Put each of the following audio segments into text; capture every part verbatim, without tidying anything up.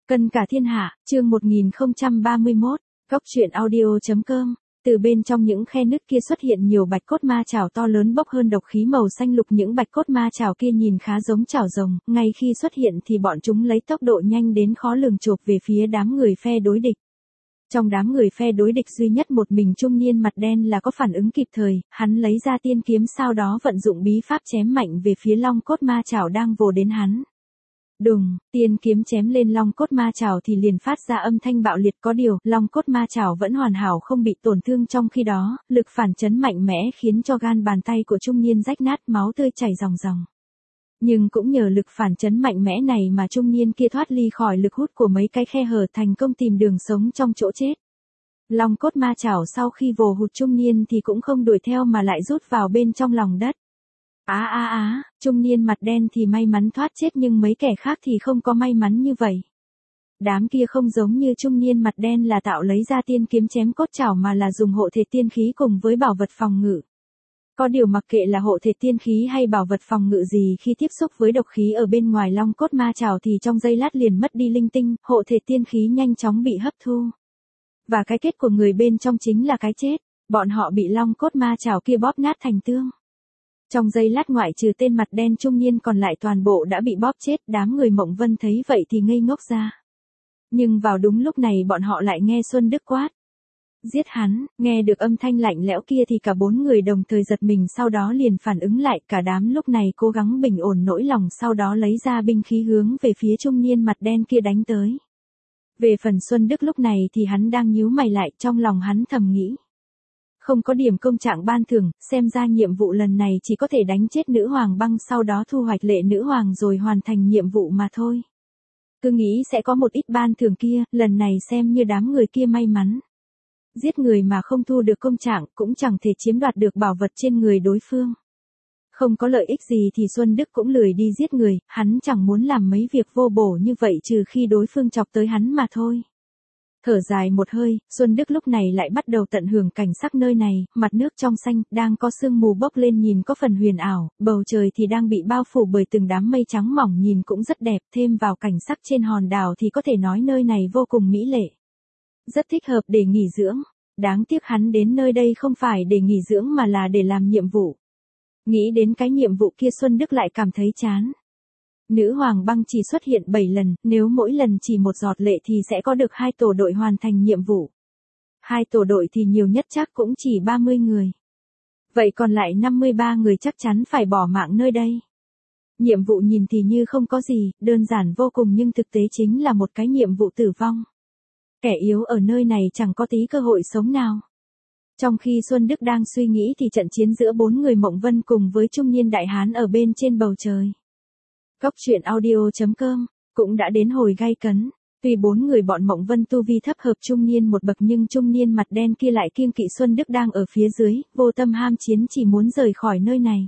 Cân cả thiên hạ, chương một nghìn không trăm ba mươi mốt, góc truyện audio chấm com. Từ bên trong những khe nứt kia xuất hiện nhiều bạch cốt ma chảo to lớn bốc hơn độc khí màu xanh lục. Những bạch cốt ma chảo kia nhìn khá giống chảo rồng, ngay khi xuất hiện thì bọn chúng lấy tốc độ nhanh đến khó lường chộp về phía đám người phe đối địch. Trong đám người phe đối địch duy nhất một mình trung niên mặt đen là có phản ứng kịp thời, hắn lấy ra tiên kiếm sau đó vận dụng bí pháp chém mạnh về phía long cốt ma chảo đang vồ đến hắn. Đùng, tiên kiếm chém lên long cốt ma chảo thì liền phát ra âm thanh bạo liệt, có điều, long cốt ma chảo vẫn hoàn hảo không bị tổn thương, trong khi đó, lực phản chấn mạnh mẽ khiến cho gan bàn tay của trung niên rách nát, máu tươi chảy ròng ròng. Nhưng cũng nhờ lực phản chấn mạnh mẽ này mà trung niên kia thoát ly khỏi lực hút của mấy cái khe hở, thành công tìm đường sống trong chỗ chết. Long cốt ma chảo sau khi vồ hụt trung niên thì cũng không đuổi theo mà lại rút vào bên trong lòng đất. Á á á, trung niên mặt đen thì may mắn thoát chết nhưng mấy kẻ khác thì không có may mắn như vậy. Đám kia không giống như trung niên mặt đen là tạo lấy ra tiên kiếm chém cốt chảo mà là dùng hộ thể tiên khí cùng với bảo vật phòng ngự. Có điều mặc kệ là hộ thể tiên khí hay bảo vật phòng ngự gì, khi tiếp xúc với độc khí ở bên ngoài long cốt ma chảo thì trong giây lát liền mất đi linh tinh, hộ thể tiên khí nhanh chóng bị hấp thu. Và cái kết của người bên trong chính là cái chết, bọn họ bị long cốt ma chảo kia bóp nát thành tương. Trong giây lát ngoại trừ tên mặt đen trung niên còn lại toàn bộ đã bị bóp chết, đám người Mộng Vân thấy vậy thì ngây ngốc ra. Nhưng vào đúng lúc này bọn họ lại nghe Xuân Đức quát. Giết hắn, nghe được âm thanh lạnh lẽo kia thì cả bốn người đồng thời giật mình, sau đó liền phản ứng lại, cả đám lúc này cố gắng bình ổn nỗi lòng, sau đó lấy ra binh khí hướng về phía trung niên mặt đen kia đánh tới. Về phần Xuân Đức lúc này thì hắn đang nhíu mày lại, trong lòng hắn thầm nghĩ. Không có điểm công trạng ban thưởng, xem ra nhiệm vụ lần này chỉ có thể đánh chết nữ hoàng băng sau đó thu hoạch lệ nữ hoàng rồi hoàn thành nhiệm vụ mà thôi. Cứ nghĩ sẽ có một ít ban thưởng kia, lần này xem như đám người kia may mắn. Giết người mà không thu được công trạng cũng chẳng thể chiếm đoạt được bảo vật trên người đối phương. Không có lợi ích gì thì Xuân Đức cũng lười đi giết người, hắn chẳng muốn làm mấy việc vô bổ như vậy trừ khi đối phương chọc tới hắn mà thôi. Thở dài một hơi, Xuân Đức lúc này lại bắt đầu tận hưởng cảnh sắc nơi này, mặt nước trong xanh, đang có sương mù bốc lên nhìn có phần huyền ảo, bầu trời thì đang bị bao phủ bởi từng đám mây trắng mỏng nhìn cũng rất đẹp, thêm vào cảnh sắc trên hòn đảo thì có thể nói nơi này vô cùng mỹ lệ. Rất thích hợp để nghỉ dưỡng, đáng tiếc hắn đến nơi đây không phải để nghỉ dưỡng mà là để làm nhiệm vụ. Nghĩ đến cái nhiệm vụ kia Xuân Đức lại cảm thấy chán. Nữ hoàng băng chỉ xuất hiện bảy lần, nếu mỗi lần chỉ một giọt lệ thì sẽ có được hai tổ đội hoàn thành nhiệm vụ. Hai tổ đội thì nhiều nhất chắc cũng chỉ ba mươi người. Vậy còn lại năm mươi ba người chắc chắn phải bỏ mạng nơi đây. Nhiệm vụ nhìn thì như không có gì, đơn giản vô cùng nhưng thực tế chính là một cái nhiệm vụ tử vong. Kẻ yếu ở nơi này chẳng có tí cơ hội sống nào. Trong khi Xuân Đức đang suy nghĩ thì trận chiến giữa bốn người Mộng Vân cùng với trung niên đại hán ở bên trên bầu trời. Góc truyện audio chấm com cũng đã đến hồi gay cấn. Tuy bốn người bọn Mộng Vân tu vi thấp hợp trung niên một bậc nhưng trung niên mặt đen kia lại kiêng kỵ Xuân Đức đang ở phía dưới, vô tâm ham chiến chỉ muốn rời khỏi nơi này.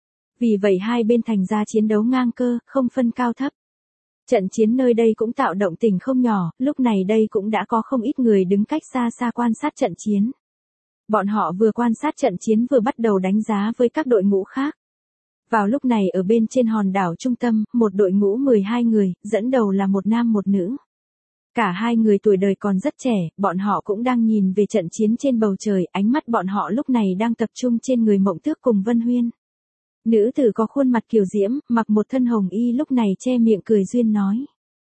Vì vậy hai bên thành ra chiến đấu ngang cơ, không phân cao thấp. Trận chiến nơi đây cũng tạo động tĩnh không nhỏ, lúc này đây cũng đã có không ít người đứng cách xa xa quan sát trận chiến. Bọn họ vừa quan sát trận chiến vừa bắt đầu đánh giá với các đội ngũ khác. Vào lúc này ở bên trên hòn đảo trung tâm, một đội ngũ mười hai người, dẫn đầu là một nam một nữ. Cả hai người tuổi đời còn rất trẻ, bọn họ cũng đang nhìn về trận chiến trên bầu trời, ánh mắt bọn họ lúc này đang tập trung trên người Mộng Tước cùng Vân Huyên. Nữ tử có khuôn mặt kiều diễm, mặc một thân hồng y lúc này che miệng cười duyên nói.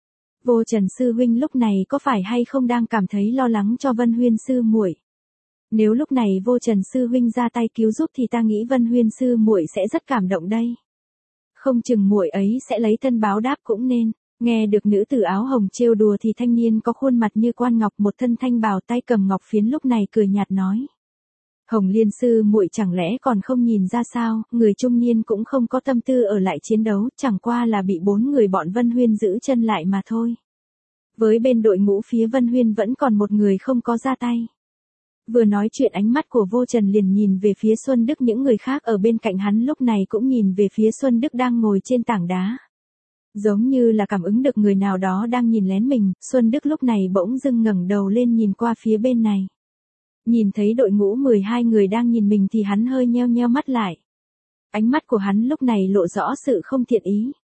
Vô Trần sư huynh lúc này có phải hay không đang cảm thấy lo lắng cho Vân Huyên sư muội? Nếu lúc này Vô Trần sư huynh ra tay cứu giúp thì ta nghĩ Vân Huyên sư muội sẽ rất cảm động đây. Không chừng muội ấy sẽ lấy thân báo đáp cũng nên. Nghe được nữ tử áo hồng trêu đùa thì thanh niên có khuôn mặt như quan ngọc một thân thanh bào tay cầm ngọc phiến lúc này cười nhạt nói. Hồng Liên sư muội chẳng lẽ còn không nhìn ra sao, người trung niên cũng không có tâm tư ở lại chiến đấu, chẳng qua là bị bốn người bọn Vân Huyên giữ chân lại mà thôi. Với bên đội ngũ phía Vân Huyên vẫn còn một người không có ra tay. Vừa nói chuyện ánh mắt của Vô Trần liền nhìn về phía Xuân Đức, những người khác ở bên cạnh hắn lúc này cũng nhìn về phía Xuân Đức đang ngồi trên tảng đá. Giống như là cảm ứng được người nào đó đang nhìn lén mình, Xuân Đức lúc này bỗng dưng ngẩng đầu lên nhìn qua phía bên này. Nhìn thấy đội ngũ mười hai người đang nhìn mình thì hắn hơi nheo nheo mắt lại. Ánh mắt của hắn lúc này lộ rõ sự không thiện ý.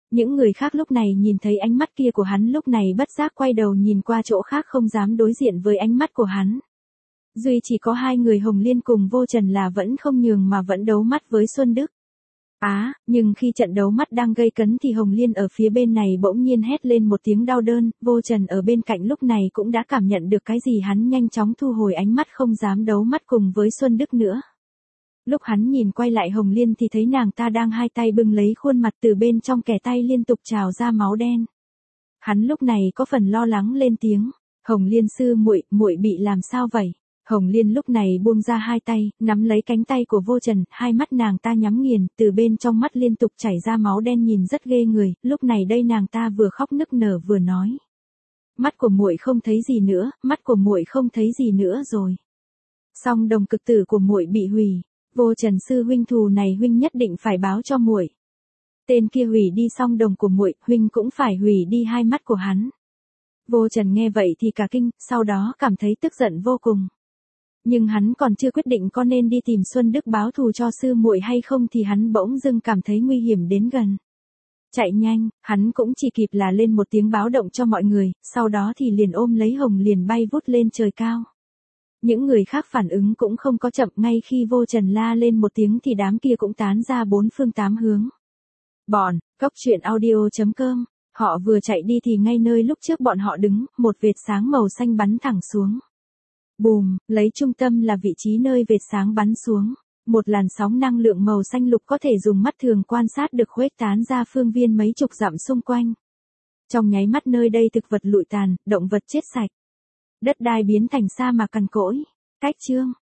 Những người khác lúc này nhìn thấy ánh mắt kia của hắn lúc này bất giác quay đầu nhìn qua chỗ khác không dám đối diện với ánh mắt của hắn. Duy chỉ có hai người Hồng Liên cùng Vô Trần là vẫn không nhường mà vẫn đấu mắt với Xuân Đức. Á, à, nhưng khi trận đấu mắt đang gây cấn thì Hồng Liên ở phía bên này bỗng nhiên hét lên một tiếng đau đớn, Vô Trần ở bên cạnh lúc này cũng đã cảm nhận được cái gì, hắn nhanh chóng thu hồi ánh mắt không dám đấu mắt cùng với Xuân Đức nữa. Lúc hắn nhìn quay lại Hồng Liên thì thấy nàng ta đang hai tay bưng lấy khuôn mặt, từ bên trong kẻ tay liên tục trào ra máu đen. Hắn lúc này có phần lo lắng lên tiếng, Hồng Liên sư muội, muội bị làm sao vậy? Hồng Liên lúc này buông ra hai tay, nắm lấy cánh tay của Vô Trần, hai mắt nàng ta nhắm nghiền, từ bên trong mắt liên tục chảy ra máu đen nhìn rất ghê người, lúc này đây nàng ta vừa khóc nức nở vừa nói. Mắt của muội không thấy gì nữa, mắt của muội không thấy gì nữa rồi. Song đồng cực tử của muội bị hủy, Vô Trần sư huynh, thù này huynh nhất định phải báo cho muội. Tên kia hủy đi song đồng của muội, huynh cũng phải hủy đi hai mắt của hắn. Vô Trần nghe vậy thì cả kinh, sau đó cảm thấy tức giận vô cùng. Nhưng hắn còn chưa quyết định có nên đi tìm Xuân Đức báo thù cho sư muội hay không thì hắn bỗng dưng cảm thấy nguy hiểm đến gần. Chạy nhanh, hắn cũng chỉ kịp là lên một tiếng báo động cho mọi người, sau đó thì liền ôm lấy Hồng liền bay vút lên trời cao. Những người khác phản ứng cũng không có chậm, ngay khi Vô Trần la lên một tiếng thì đám kia cũng tán ra bốn phương tám hướng. Bọn, Cốc Truyện Audio chấm com, họ vừa chạy đi thì ngay nơi lúc trước bọn họ đứng, một vệt sáng màu xanh bắn thẳng xuống. Bùm, lấy trung tâm là vị trí nơi vệt sáng bắn xuống, một làn sóng năng lượng màu xanh lục có thể dùng mắt thường quan sát được khuếch tán ra phương viên mấy chục dặm xung quanh. Trong nháy mắt nơi đây thực vật lụi tàn, động vật chết sạch. Đất đai biến thành sa mạc cằn cỗi. Cách chương